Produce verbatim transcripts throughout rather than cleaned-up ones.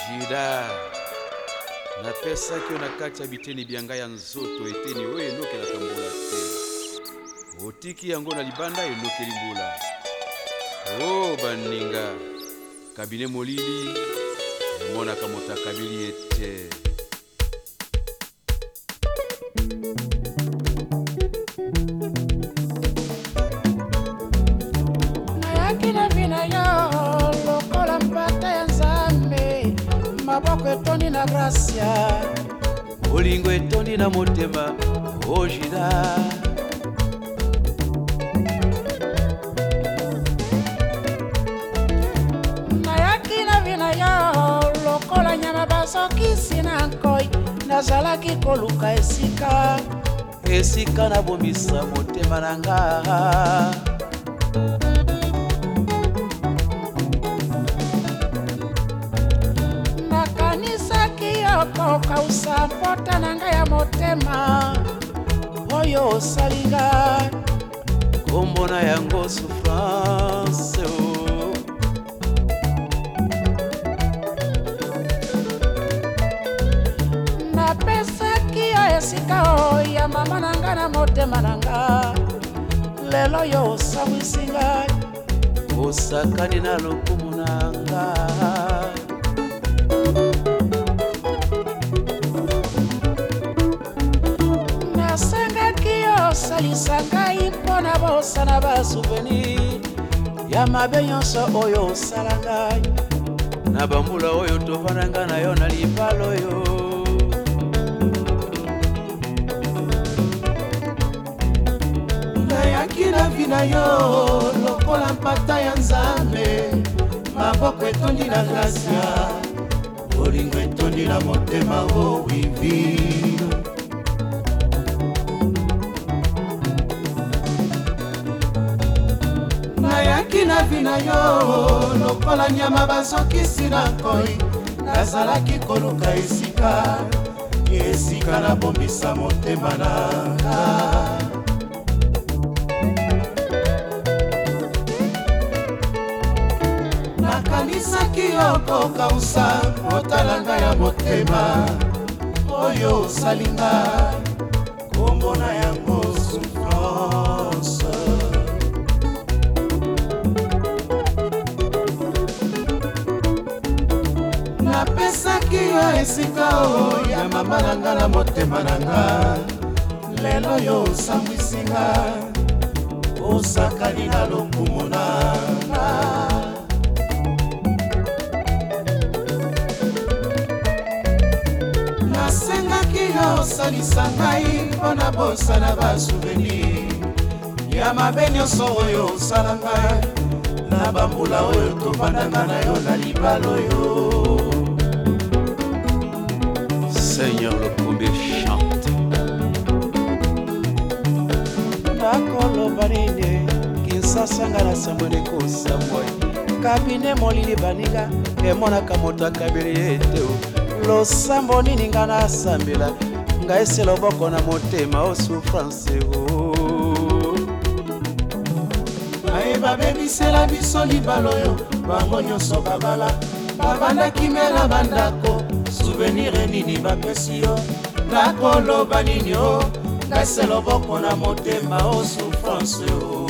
Jida na pesa kyo na kati ya biteni bianga ya nzoto eteni oyo enoke na tambola te otiki yango na libanda enoke limbula. Oh baninga kabine molili mona kamota kabili ete Nayakina vina yo lokola mpata ya Nzambe maboko etondi na gracia olingo etondi na motema ojida Nayakina vina yo lokola nyama basokisi na nkoi nazalaki koluka esika esika na bomisa motema nanga kokausa mpota nanga ya motema oyo osalinga kombona yango souffrance oh. Napesaki yo esika oyo ya mama nanga na motema nanga lelo yo osabwisinga osakani na lokumu nanga salisa ngai mpona bosana basouvenir ya mabe nyonso oyo osala ngai na bambula oyo tovandanga na yo na libala oyo nayaki na vi na yo lokola mpata ya Nzambe maboko etondi na gracia bolingo etondi na motema o wivi nayaki na vi na yo lokola nyama bazokisi na nkoi nazalaki koluka esika esika nabombisa motema nanga nakanisaki yo kokausa motalanga ya motema oyo osalinga kombo na yango souffrance napesaki yo esika oyo ya mama nanga na motema nanga lelo yo osambwisinga osakani na lokumu nanga nasengaki yo osalisa ngai mpona bosana basouvenir ya mabe nyonso oyo osala ngai na bambula oyo tovandanga na yo na libala oyo Seigneur le combi chante nakoloba nini Kinshasa nga na sambwene kosambwa kabine molili baninga emonaka moto akabeli ete losambo nini nga nasambela nga ese loboko na motema o souffrance o bayeba bebisela biso libala oyo bango nyonso babala babandaki mela bandako souvenir nini bapesi yo nakoloba nini o ngase loboko na motema o souffrance o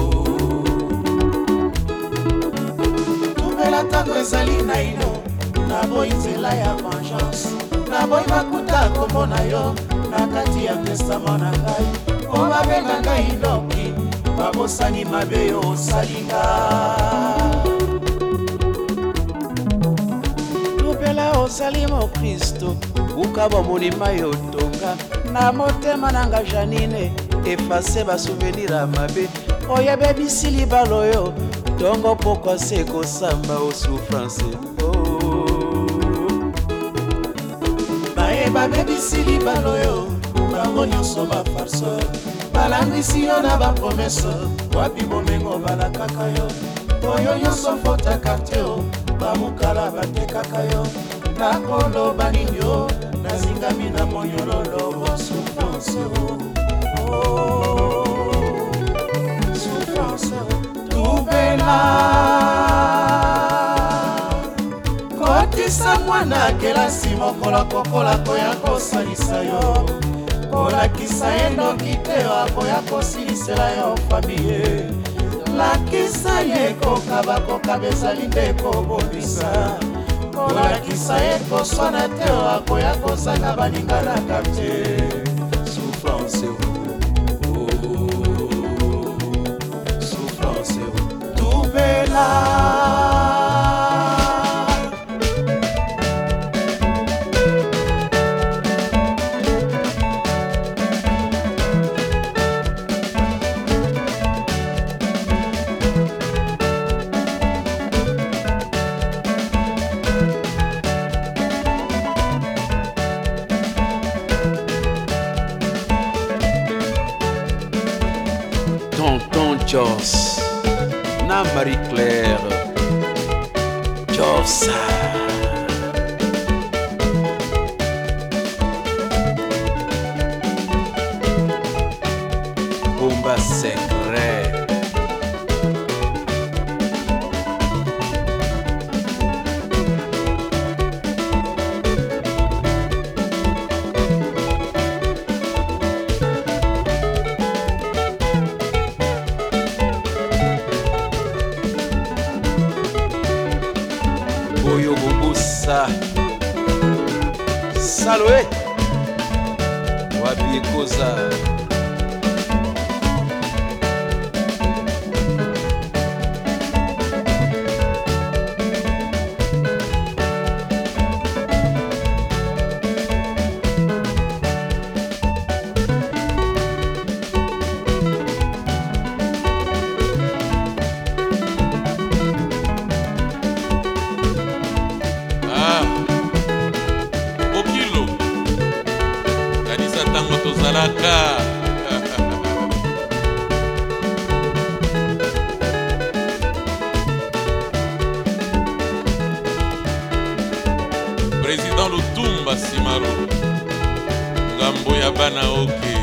tubela ntango ezali na ino naboyi nzela ya vengeance naboyi makuta kombo na yo na kati ya testament na ngai o babenga ngai noki babosani mabe yo osalinga ozali mokristo uka bomolima yo tonga na motema nanga Janine efase basouvenir ya mabe oyebebisi libala oyo ntongo pokwa se kosamba o souffrance bayeba bebisi libala oyo bango nyonso bafarseur balangwisi yo na bapromese wapi bomengo balakaka yo oyo nyonso fota kartier o bamokala batekaka yo nakoloba nini yo nazingami na monyololo o souffrance o souffrance tubela koti kolakisa mwana kelasi mokolo kokola koya kosalisa yo, kolakisa ye noki te akoya kosilisela yo famille, lakisa ye kokaba kokaba ezali nde kobobisa, kolakisa ye koswana te akoya kozanga balinganaka te. Souffrance oh, souffrance tout bela. Tonton Jos na Marie-Claire Josa Bomba secret Boyo Bobusa Saloe Wabi Koza Tozalaka Président Lutumba Simaro ngambo ya bana oke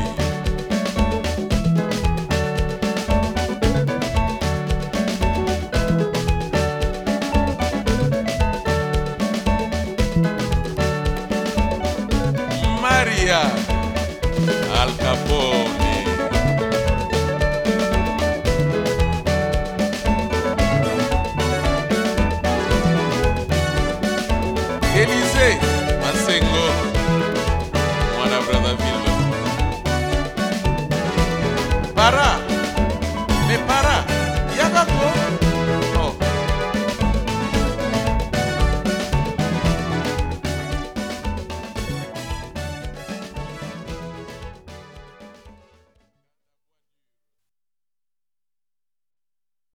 Maria Al Capone Élysée